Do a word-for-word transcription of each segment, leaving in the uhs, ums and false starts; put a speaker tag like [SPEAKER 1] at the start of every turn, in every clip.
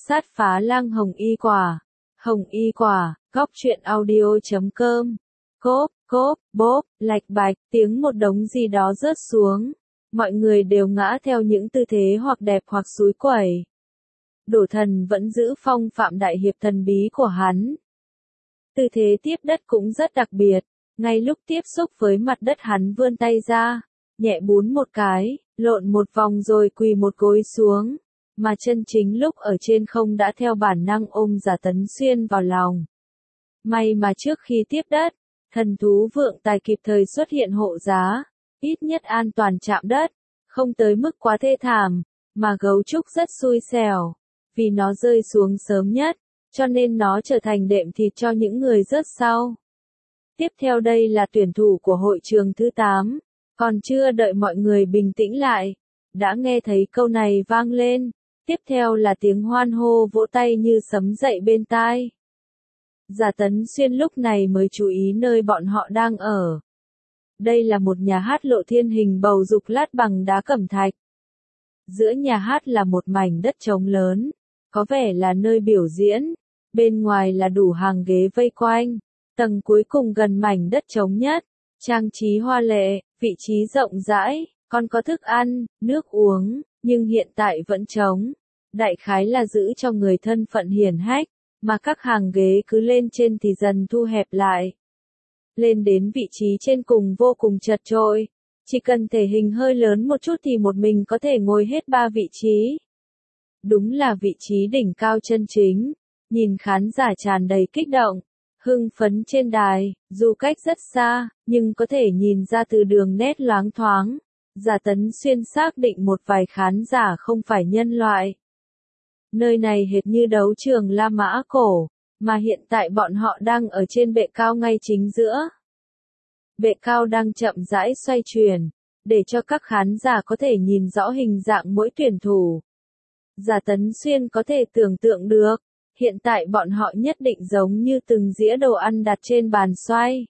[SPEAKER 1] Sát phá lang hồng y quả. Hồng y quả, góc truyện audio chấm com. Cốp, cốp, bốp, lạch bạch, tiếng một đống gì đó rớt xuống. Mọi người đều ngã theo những tư thế hoặc đẹp hoặc xúi quẩy. Đổ thần vẫn giữ phong phạm đại hiệp thần bí của hắn. Tư thế tiếp đất cũng rất đặc biệt. Ngay lúc tiếp xúc với mặt đất hắn vươn tay ra, nhẹ bún một cái, lộn một vòng rồi quỳ một gối xuống. Mà chân chính lúc ở trên không đã theo bản năng ôm Giả Tấn Xuyên vào lòng. May mà trước khi tiếp đất, thần thú vượng tài kịp thời xuất hiện hộ giá, ít nhất an toàn chạm đất, không tới mức quá thê thảm, mà gấu trúc rất xui xẻo, vì nó rơi xuống sớm nhất, cho nên nó trở thành đệm thịt cho những người rớt sau. Tiếp theo đây là tuyển thủ của hội trường thứ tám, còn chưa đợi mọi người bình tĩnh lại, đã nghe thấy câu này vang lên. Tiếp theo là tiếng hoan hô vỗ tay như sấm dậy bên tai. Giả Tấn Xuyên lúc này mới chú ý nơi bọn họ đang ở. Đây là một nhà hát lộ thiên hình bầu dục lát bằng đá cẩm thạch. Giữa nhà hát là một mảnh đất trống lớn, có vẻ là nơi biểu diễn, bên ngoài là đủ hàng ghế vây quanh, tầng cuối cùng gần mảnh đất trống nhất, trang trí hoa lệ, vị trí rộng rãi, còn có thức ăn, nước uống. Nhưng hiện tại vẫn trống, đại khái là giữ cho người thân phận hiển hách, mà các hàng ghế cứ lên trên thì dần thu hẹp lại. Lên đến vị trí trên cùng vô cùng chật chội, chỉ cần thể hình hơi lớn một chút thì một mình có thể ngồi hết ba vị trí. Đúng là vị trí đỉnh cao chân chính, nhìn khán giả tràn đầy kích động, hưng phấn trên đài, dù cách rất xa, nhưng có thể nhìn ra từ đường nét loáng thoáng. Giả Tấn Xuyên xác định một vài khán giả không phải nhân loại. Nơi này hệt như đấu trường La Mã cổ, mà hiện tại bọn họ đang ở trên bệ cao ngay chính giữa. Bệ cao đang chậm rãi xoay chuyển, để cho các khán giả có thể nhìn rõ hình dạng mỗi tuyển thủ. Giả Tấn Xuyên có thể tưởng tượng được, hiện tại bọn họ nhất định giống như từng dĩa đồ ăn đặt trên bàn xoay.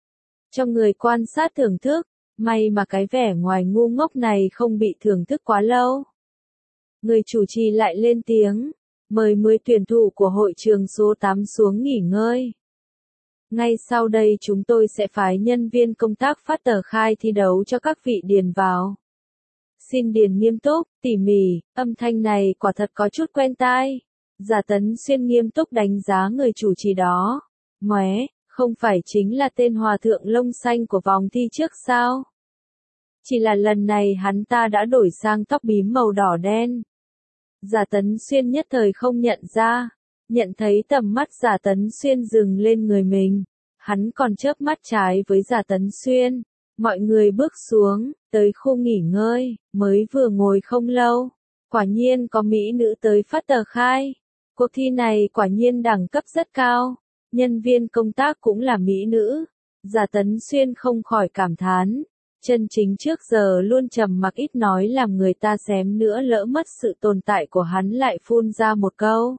[SPEAKER 1] Cho người quan sát thưởng thức. May mà cái vẻ ngoài ngu ngốc này không bị thưởng thức quá lâu. Người chủ trì lại lên tiếng, mời mười tuyển thủ của hội trường số tám xuống nghỉ ngơi. Ngay sau đây chúng tôi sẽ phái nhân viên công tác phát tờ khai thi đấu cho các vị điền vào. Xin điền nghiêm túc, tỉ mỉ, âm thanh này quả thật có chút quen tai. Giả Tấn Xuyên nghiêm túc đánh giá người chủ trì đó. Móe, không phải chính là tên hòa thượng lông xanh của vòng thi trước sao? Chỉ là lần này hắn ta đã đổi sang tóc bím màu đỏ đen. Giả Tấn Xuyên nhất thời không nhận ra, nhận thấy tầm mắt Giả Tấn Xuyên dừng lên người mình. Hắn còn chớp mắt trái với Giả Tấn Xuyên. Mọi người bước xuống, tới khu nghỉ ngơi, mới vừa ngồi không lâu. Quả nhiên có mỹ nữ tới phát tờ khai. Cuộc thi này quả nhiên đẳng cấp rất cao. Nhân viên công tác cũng là mỹ nữ. Giả Tấn Xuyên không khỏi cảm thán. Chân chính trước giờ luôn trầm mặc ít nói làm người ta xém nữa lỡ mất sự tồn tại của hắn lại phun ra một câu.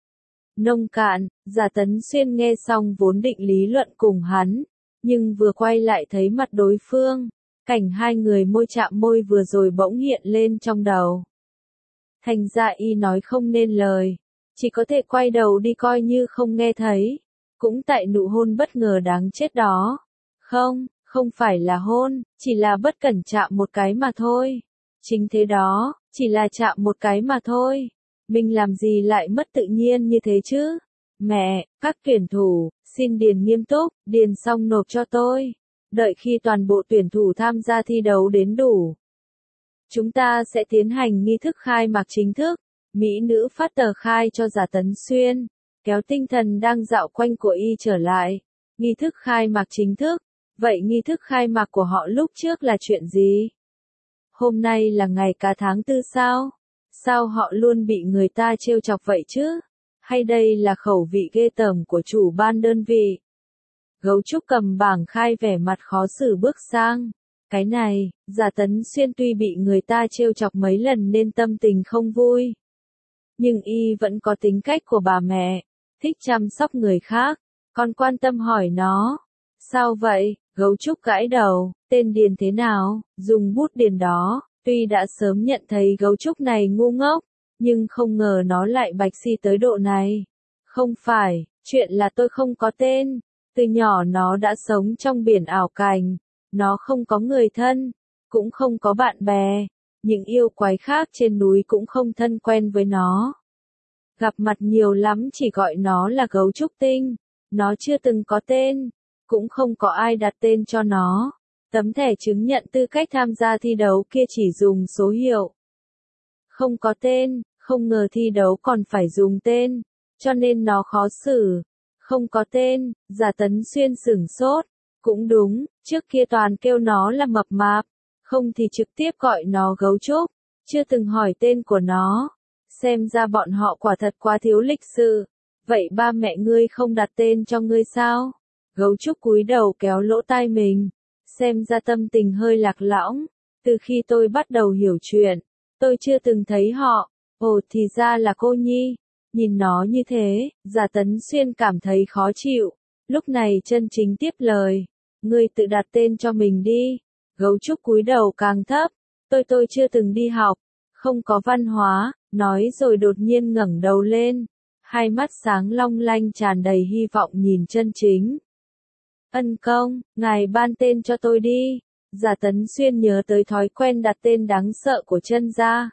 [SPEAKER 1] Nông cạn, Giả Tấn Xuyên nghe xong vốn định lý luận cùng hắn, nhưng vừa quay lại thấy mặt đối phương, cảnh hai người môi chạm môi vừa rồi bỗng hiện lên trong đầu. Thành ra y nói không nên lời, chỉ có thể quay đầu đi coi như không nghe thấy, cũng tại nụ hôn bất ngờ đáng chết đó. Không. Không phải là hôn, chỉ là bất cẩn chạm một cái mà thôi. Chính thế đó, chỉ là chạm một cái mà thôi. Mình làm gì lại mất tự nhiên như thế chứ? Mẹ, các tuyển thủ, xin điền nghiêm túc, điền xong nộp cho tôi. Đợi khi toàn bộ tuyển thủ tham gia thi đấu đến đủ, chúng ta sẽ tiến hành nghi thức khai mạc chính thức. Mỹ nữ phát tờ khai cho Giả Tấn Xuyên, kéo tinh thần đang dạo quanh của y trở lại. Nghi thức khai mạc chính thức. Vậy nghi thức khai mạc của họ lúc trước là chuyện gì? Hôm nay là ngày cả tháng tư sao? Sao họ luôn bị người ta trêu chọc vậy chứ? Hay đây là khẩu vị ghê tởm của chủ ban đơn vị? Gấu trúc cầm bảng khai vẻ mặt khó xử bước sang. Cái này, Giả Tấn Xuyên tuy bị người ta trêu chọc mấy lần nên tâm tình không vui. Nhưng y vẫn có tính cách của bà mẹ, thích chăm sóc người khác, còn quan tâm hỏi nó. Sao vậy? Gấu trúc gãi đầu, tên điền thế nào, dùng bút điền đó. Tuy đã sớm nhận thấy gấu trúc này ngu ngốc, Nhưng không ngờ nó lại bạch si tới độ này. Không phải, chuyện là tôi không có tên. Từ nhỏ nó đã sống trong biển ảo cảnh. Nó không có người thân, cũng không có bạn bè. Những yêu quái khác trên núi cũng không thân quen với nó. Gặp mặt nhiều lắm chỉ gọi nó là gấu trúc tinh. Nó chưa từng có tên, cũng không có ai đặt tên cho nó. Tấm thẻ chứng nhận tư cách tham gia thi đấu kia chỉ dùng số hiệu. Không có tên, không ngờ thi đấu còn phải dùng tên, cho nên nó khó xử. Không có tên, Giả Tấn Xuyên sửng sốt. Cũng đúng, trước kia toàn kêu nó là mập mạp, không thì trực tiếp gọi nó gấu trúc, chưa từng hỏi tên của nó. Xem ra bọn họ quả thật quá thiếu lịch sự. Vậy ba mẹ ngươi không đặt tên cho ngươi sao? Gấu trúc cúi đầu kéo lỗ tai mình. Xem ra tâm tình hơi lạc lõng. Từ khi tôi bắt đầu hiểu chuyện, tôi chưa từng thấy họ. Ồ thì ra là cô Nhi. Nhìn nó như thế, Giả Tấn Xuyên cảm thấy khó chịu. Lúc này chân chính tiếp lời. Ngươi tự đặt tên cho mình đi. Gấu trúc cúi đầu càng thấp. Tôi tôi chưa từng đi học. Không có văn hóa. Nói rồi đột nhiên ngẩng đầu lên. Hai mắt sáng long lanh tràn đầy hy vọng nhìn chân chính. Ân công, ngài ban tên cho tôi đi. Giả Tấn Xuyên nhớ tới thói quen đặt tên đáng sợ của chân gia.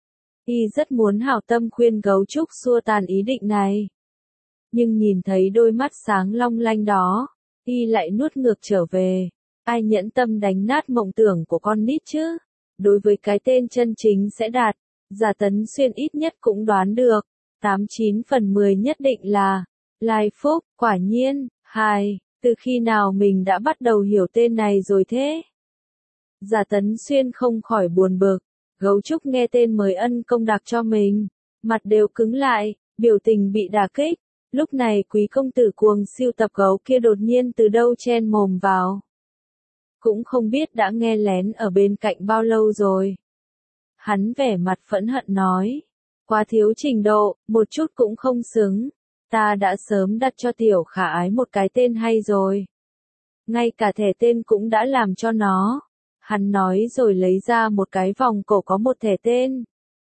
[SPEAKER 1] Y rất muốn hảo tâm khuyên gấu trúc xua tan ý định này. Nhưng nhìn thấy đôi mắt sáng long lanh đó, Y lại nuốt ngược trở về. Ai nhẫn tâm đánh nát mộng tưởng của con nít chứ? Đối với cái tên chân chính sẽ đạt, Giả Tấn Xuyên ít nhất cũng đoán được. tám chín phần mười nhất định là Lai Phúc, quả nhiên. Hai, từ khi nào mình đã bắt đầu hiểu tên này rồi thế? Giả Tấn Xuyên không khỏi buồn bực. Gấu trúc nghe tên mới ân công đặc cho mình, mặt đều cứng lại, biểu tình bị đả kích. Lúc này quý công tử cuồng siêu tập gấu kia đột nhiên từ đâu chen mồm vào. Cũng không biết đã nghe lén ở bên cạnh bao lâu rồi. Hắn vẻ mặt phẫn hận nói. Quá thiếu trình độ, một chút cũng không xứng. Ta đã sớm đặt cho tiểu khả ái một cái tên hay rồi. Ngay cả thẻ tên cũng đã làm cho nó. Hắn nói rồi lấy ra một cái vòng cổ có một thẻ tên.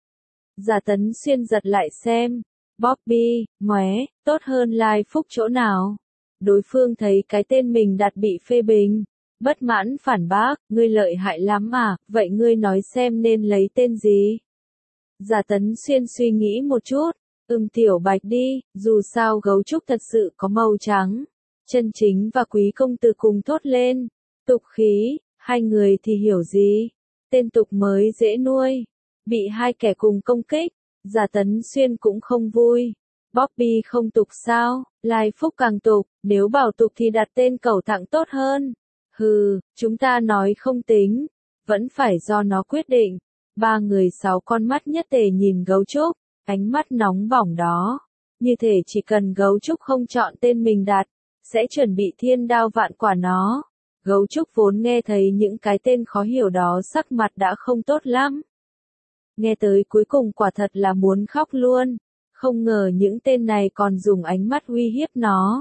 [SPEAKER 1] Giả Tấn Xuyên giật lại xem. Bobby, móe, tốt hơn Lai Phúc chỗ nào? Đối phương thấy cái tên mình đặt bị phê bình. Bất mãn phản bác, ngươi lợi hại lắm à, vậy ngươi nói xem nên lấy tên gì? Giả Tấn Xuyên suy nghĩ một chút. Ừm tiểu bạch đi, dù sao gấu trúc thật sự có màu trắng. Chân chính và quý công tử cùng thốt lên. Tục khí, hai người thì hiểu gì? Tên tục mới dễ nuôi. Bị hai kẻ cùng công kích, Giả Tấn Xuyên cũng không vui. Bobby không tục sao? Lai Phúc càng tục, nếu bảo tục thì đặt tên cẩu thẳng tốt hơn. Hừ, chúng ta nói không tính, vẫn phải do nó quyết định. Ba người sáu con mắt nhất tề nhìn gấu trúc, ánh mắt nóng bỏng đó. Như thể chỉ cần gấu trúc không chọn tên mình đặt, sẽ chuẩn bị thiên đao vạn quả nó. Gấu trúc vốn nghe thấy những cái tên khó hiểu đó sắc mặt đã không tốt lắm. Nghe tới cuối cùng quả thật là muốn khóc luôn. Không ngờ những tên này còn dùng ánh mắt uy hiếp nó.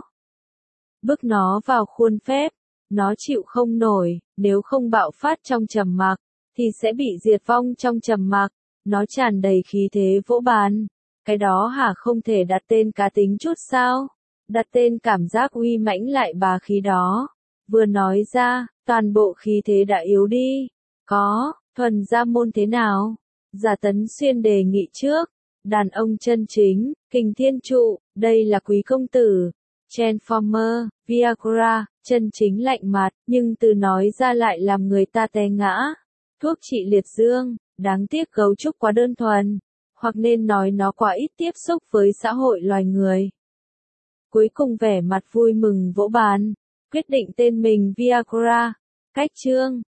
[SPEAKER 1] Bức nó vào khuôn phép. Nó chịu không nổi, nếu không bạo phát trong trầm mặc, thì sẽ bị diệt vong trong trầm mặc. Nó tràn đầy khí thế vỗ bàn. Cái đó hả không thể đặt tên cá tính chút sao? Đặt tên cảm giác uy mãnh lại bá khí đó. Vừa nói ra, toàn bộ khí thế đã yếu đi. Có, thuần gia môn thế nào? Giả Tấn Xuyên đề nghị trước. Đàn ông chân chính, kình thiên trụ, đây là quý công tử. Transformer, Viagra, chân chính lạnh mặt, nhưng từ nói ra lại làm người ta té ngã. Thuốc trị liệt dương, đáng tiếc gấu trúc quá đơn thuần, hoặc nên nói nó quá ít tiếp xúc với xã hội loài người. Cuối cùng vẻ mặt vui mừng vỗ bàn, quyết định tên mình Viagra. Cách chương